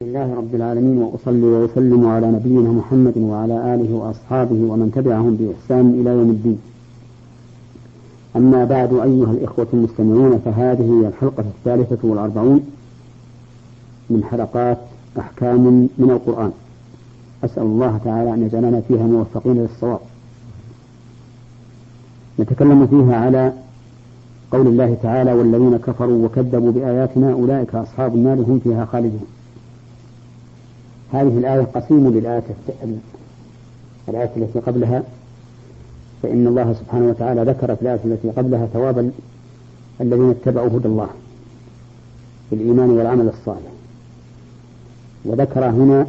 لله رب العالمين، وأصلي وأسلم على نبينا محمد وعلى آله وأصحابه ومن تبعهم بإحسان إلى يوم الدين. أما بعد، أيها الإخوة المستمعون، فهذه هي الحلقة 43 من حلقات أحكام من القرآن. أسأل الله تعالى أن يجعلنا فيها موفقين للصواب. نتكلم فيها على قول الله تعالى: والذين كفروا وكذبوا بآياتنا أولئك أصحاب النار هم فيها خالدون. هذه الآية قسيم للآية التي قبلها، فإن الله سبحانه وتعالى ذكر في الآية التي قبلها ثواب الذين اتبعوا هدى الله بالإيمان والعمل الصالح، وذكر هنا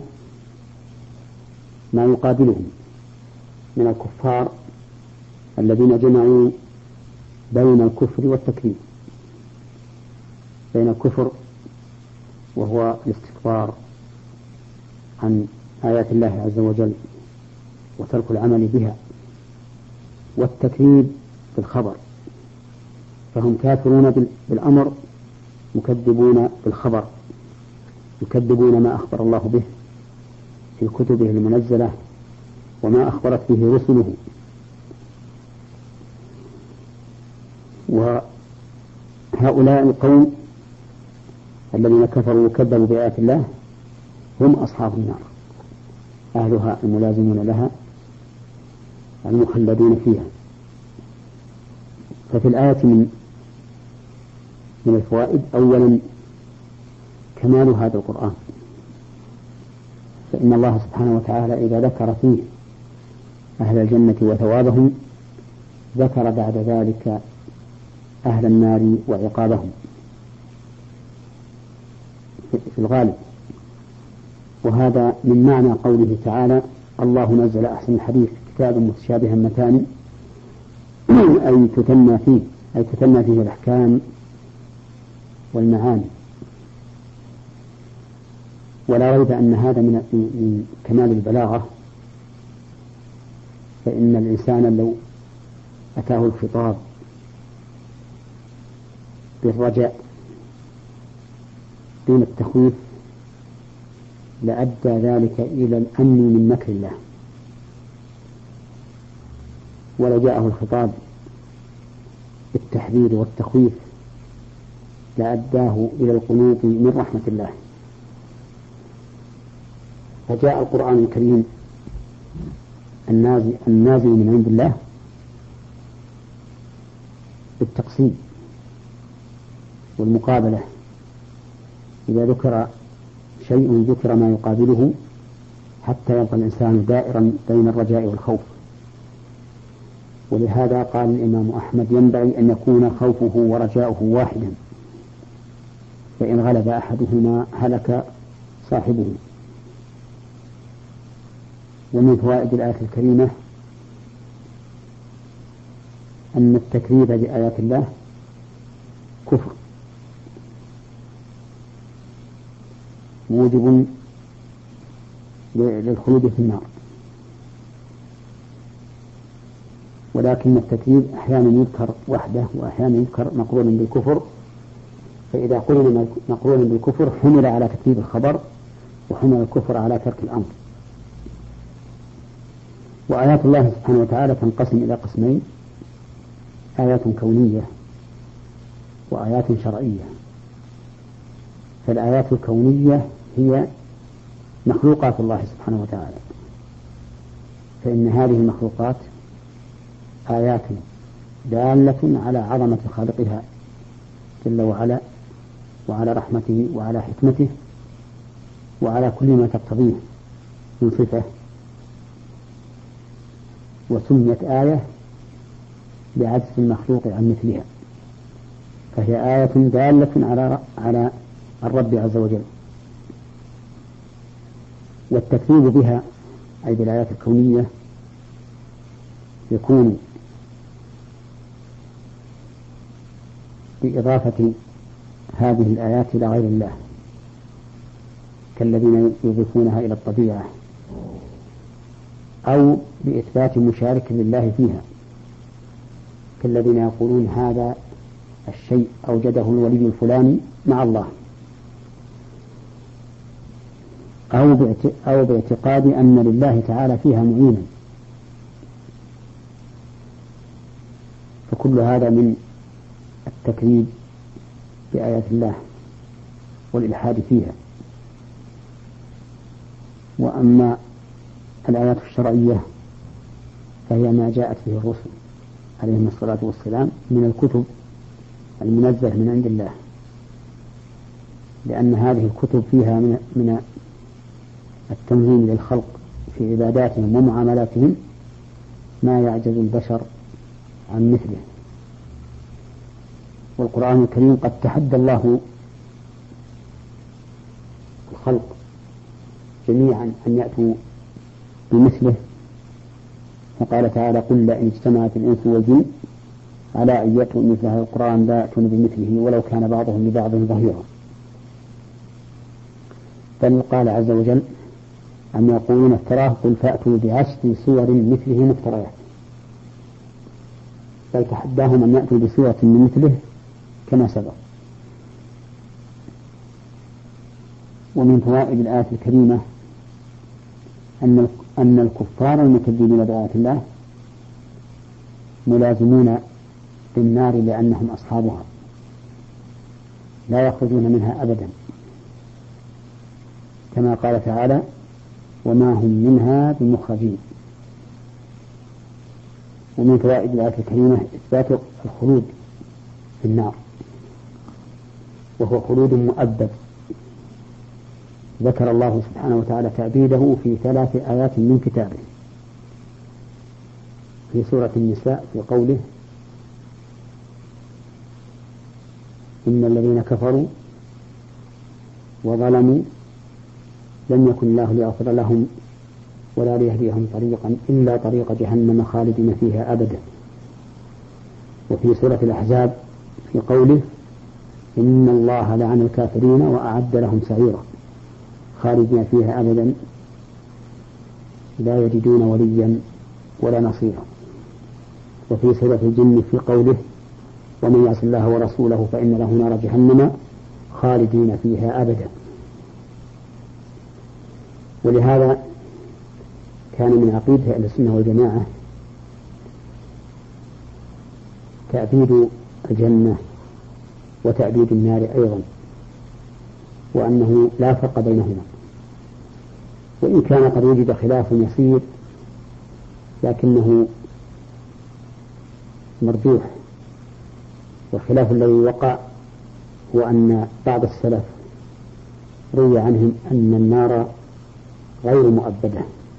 ما يقابلهم من الكفار الذين جمعوا بين الكفر والتكذيب، بين الكفر وهو الاستكبار عن آيات الله عز وجل وترك العمل بها، والتكذيب بالخبر، فهم كافرون بالأمر مكذبون بالخبر، يكذبون ما أخبر الله به في كتبه المنزلة وما أخبرت به رسله. وهؤلاء القوم الذين كفروا وكذبوا بآيات الله هم أصحاب النار، أهلها الملازمون لها المخلدون فيها. ففي الآية من الفوائد: أولا كمال هذا القرآن، فإن الله سبحانه وتعالى إذا ذكر فيه أهل الجنة وثوابهم ذكر بعد ذلك أهل النار وعقابهم في الغالب. وهذا من معنى قوله تعالى: الله نزل أحسن الحديث كتابا متشابها مثاني، أي تثنى فيه الأحكام والمعاني. ولا ريب أن هذا من كمال البلاغة، فإن الإنسان لو أتاه الخطاب بالرجاء دون التخويف لأدى ذلك إلى الأمن من مكر الله، ولو جاءه الخطاب بالتحذير والتخويف لأداه إلى القنوط من رحمة الله. فجاء القرآن الكريم النازل من عند الله بالتقسيم والمقابلة. إذا ذكر شيء ذكر ما يقابله حتى يبقى الإنسان دائرا بين الرجاء والخوف. ولهذا قال الإمام أحمد: ينبغي أن يكون خوفه ورجاؤه واحدا، فإن غلب أحدهما هلك صاحبه. ومن فوائد الآية الكريمة أن التكذيب بآيات الله كفر موجب للخلود في النار، ولكن التكذيب أحيانا يذكر وحده وأحيانا يذكر مقرونا بالكفر، فإذا قرن مقرونا بالكفر حمل على تكذيب الخبر وحمل الكفر على ترك الأمر. وآيات الله سبحانه وتعالى تنقسم إلى قسمين: آيات كونية وآيات شرعية. فالآيات الكونية هي مخلوقات الله سبحانه وتعالى، فإن هذه المخلوقات آيات دالة على عظمة خالقها جل وعلا، وعلى رحمته وعلى حكمته وعلى كل ما تقتضيه من صفة. وسميت آية لعجز المخلوق عن مثلها، فهي آية دالة على الرب عز وجل. والتكذيب بها أي بالآيات الكونية يكون بإضافة هذه الآيات إلى غير الله، كالذين يضيفونها إلى الطبيعة، أو بإثبات مشارك لله فيها، كالذين يقولون هذا الشيء أوجده الولي الفلاني مع الله. أو باعتقاد أن لله تعالى فيها معينا، فكل هذا من التكذيب بآيات الله والإلحاد فيها. وأما الآيات الشرعية فهي ما جاءت به الرسل عليهم الصلاة والسلام من الكتب المنزلة من عند الله، لأن هذه الكتب فيها من التنظيم للخلق في عباداتهم ومعاملاتهم ما يعجز البشر عن مثله. والقرآن الكريم قد تحدى الله الخلق جميعا أن يأتوا بمثله، فقال تعالى: قل لئن اجتمعت الإنس والجن على أن يأتوا مثل هذا القرآن لا يأتون بمثله ولو كان بعضهم لبعض ظهيرا. بل قال عز وجل: أم يقولون افتراه قل فأتوا بعشر سور مثله مفتريات. بل تحداهم أن يأتوا بسورة من مثله كما سبق. ومن فوائد الآية الكريمة أن الكفار المكذبين بآيات الله ملازمون للنار لأنهم أصحابها لا يخرجون منها أبدا، كما قال تعالى: وما هم منها بمخرجين. ومن فوائد الآية الكريمة إثبات الخلود في النار، وهو خلود مؤبد. ذكر الله سبحانه وتعالى تأبيده في 3 آيات من كتابه. في سورة النساء في قوله: إن الذين كفروا وظلموا لم يكن الله ليغفر لهم ولا ليهديهم طريقا إلا طريق جهنم خالدين فيها أبدا. وفي سورة الأحزاب في قوله: إن الله لعن الكافرين وأعد لهم سعيرا خالدين فيها أبدا لا يجدون وليا ولا نصيرا. وفي سورة الجن في قوله: ومن يعص الله ورسوله فإن له نار جهنم خالدين فيها أبدا. ولهذا كان من عقيدة أهل السنة والجماعة تأبيد الجنة وتأبيد النار أيضا، وأنه لا فرق بينهما، وإن كان قد وجد خلاف يسير لكنه مرجوح. والخلاف الذي وقع هو أن بعض السلف روي عنهم أن النار غير مؤبدة،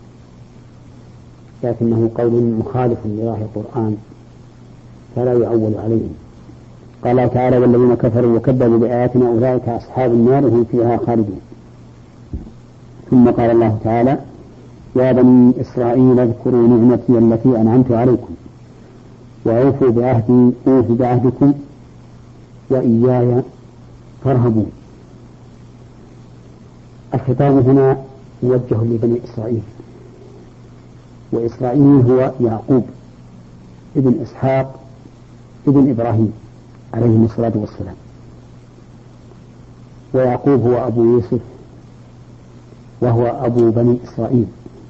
لكنه قول مخالف لظاهر القرآن فلا يعول عليه. قال الله تعالى: والذين كفروا وكذبوا بآياتنا أولئك أصحاب النار هم فيها خالدون. ثم قال الله تعالى: يا بني إسرائيل اذكروا نعمتي التي أنعمت عليكم وأوفوا بعهدي أوف بعهدكم وإياي فارهبون. الخطاب هنا موجه لبني إسرائيل، وإسرائيل هو يعقوب ابن إسحاق ابن إبراهيم عليهم الصلاة والسلام، ويعقوب هو أبو يوسف وهو أبو بني إسرائيل،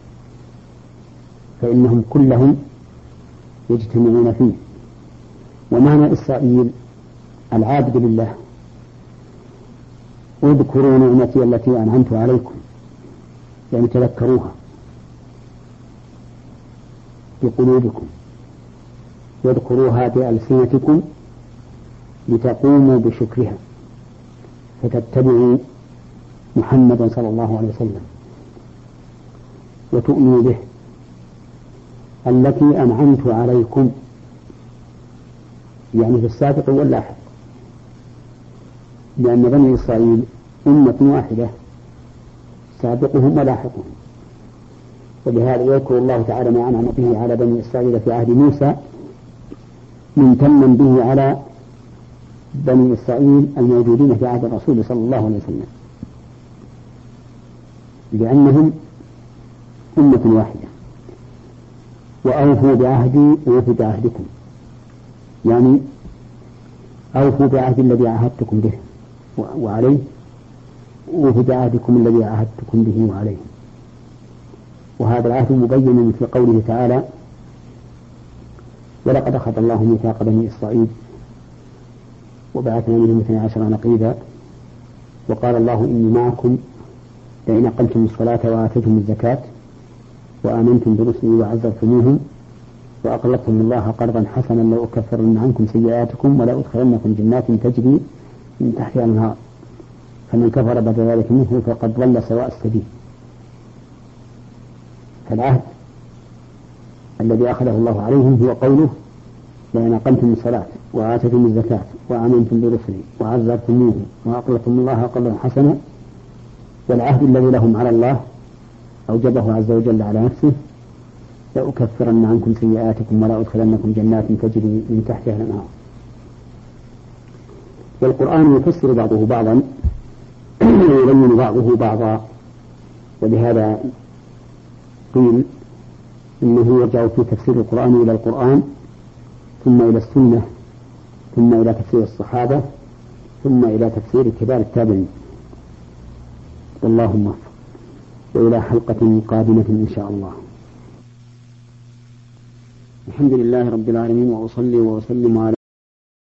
فإنهم كلهم يجتمعون فيه. ومعنى إسرائيل العابد لله. اذكروا نعمتي التي أنعمت عليكم، يعني تذكروها بقلوبكم، واذكروها بألسنتكم لتقوموا بشكرها فتتبعوا محمدا صلى الله عليه وسلم وتؤمنوا به التي أنعمت عليكم، يعني في السابق واللاحق، لأن بني إسرائيل أمة واحدة سابقهم ولاحقهم. ولهذا يذكر الله تعالى ما أنعم به على بني إسرائيل في عهد موسى ممتنا به على بني إسرائيل الموجودين في عهد الرسول صلى الله عليه وسلم، لأنهم أمة واحدة. وأوفوا بعهدي أوف بعهدكم، يعني أوفوا بعهد الذي عاهدتكم به وعليه، وهو بعهدكم الذي عاهدتكم به وعليه. وهذا العهد مبين في قوله تعالى: ولقد أخذ الله ميثاق بني إسرائيل وبعثنا منهم 12 نقيبا وقال الله إني معكم لئن أقمتم الصلاة وآتيتم الزكاة وآمنتم برسلي وعزرتموهم وأقرضتم الله قرضا حسنا لأكفرن عنكم سيئاتكم ولأدخلنكم جنات تجري من تحتها الأنهار فمن كفر بعد ذلك منه فقد ضل سواء السبيل. فالعهد الذي أخذه الله عليهم هو قوله: لئن أقمتم الصلاة وآتيتم الزكاة وآمنتم برسلي وعزرتموهم وأقرضتم الله قرضا حسنا. والعهد الذي لهم على الله أوجبه عز وجل على نفسه: لأكفرن عنكم سيئاتكم ولأدخلنكم جنات تجري من تحتها الأنهار. والقرآن يفسر بعضه بعضا ويبين بعضه بعضا، ولهذا قيل إنه يرجع في تفسير القرآن إلى القرآن ثم إلى السنة ثم إلى تفسير الصحابة ثم إلى تفسير كبار التابعين. والله موفق. وإلى حلقة قادمة إن شاء الله. الحمد لله رب العالمين، وأصلي وأسلم على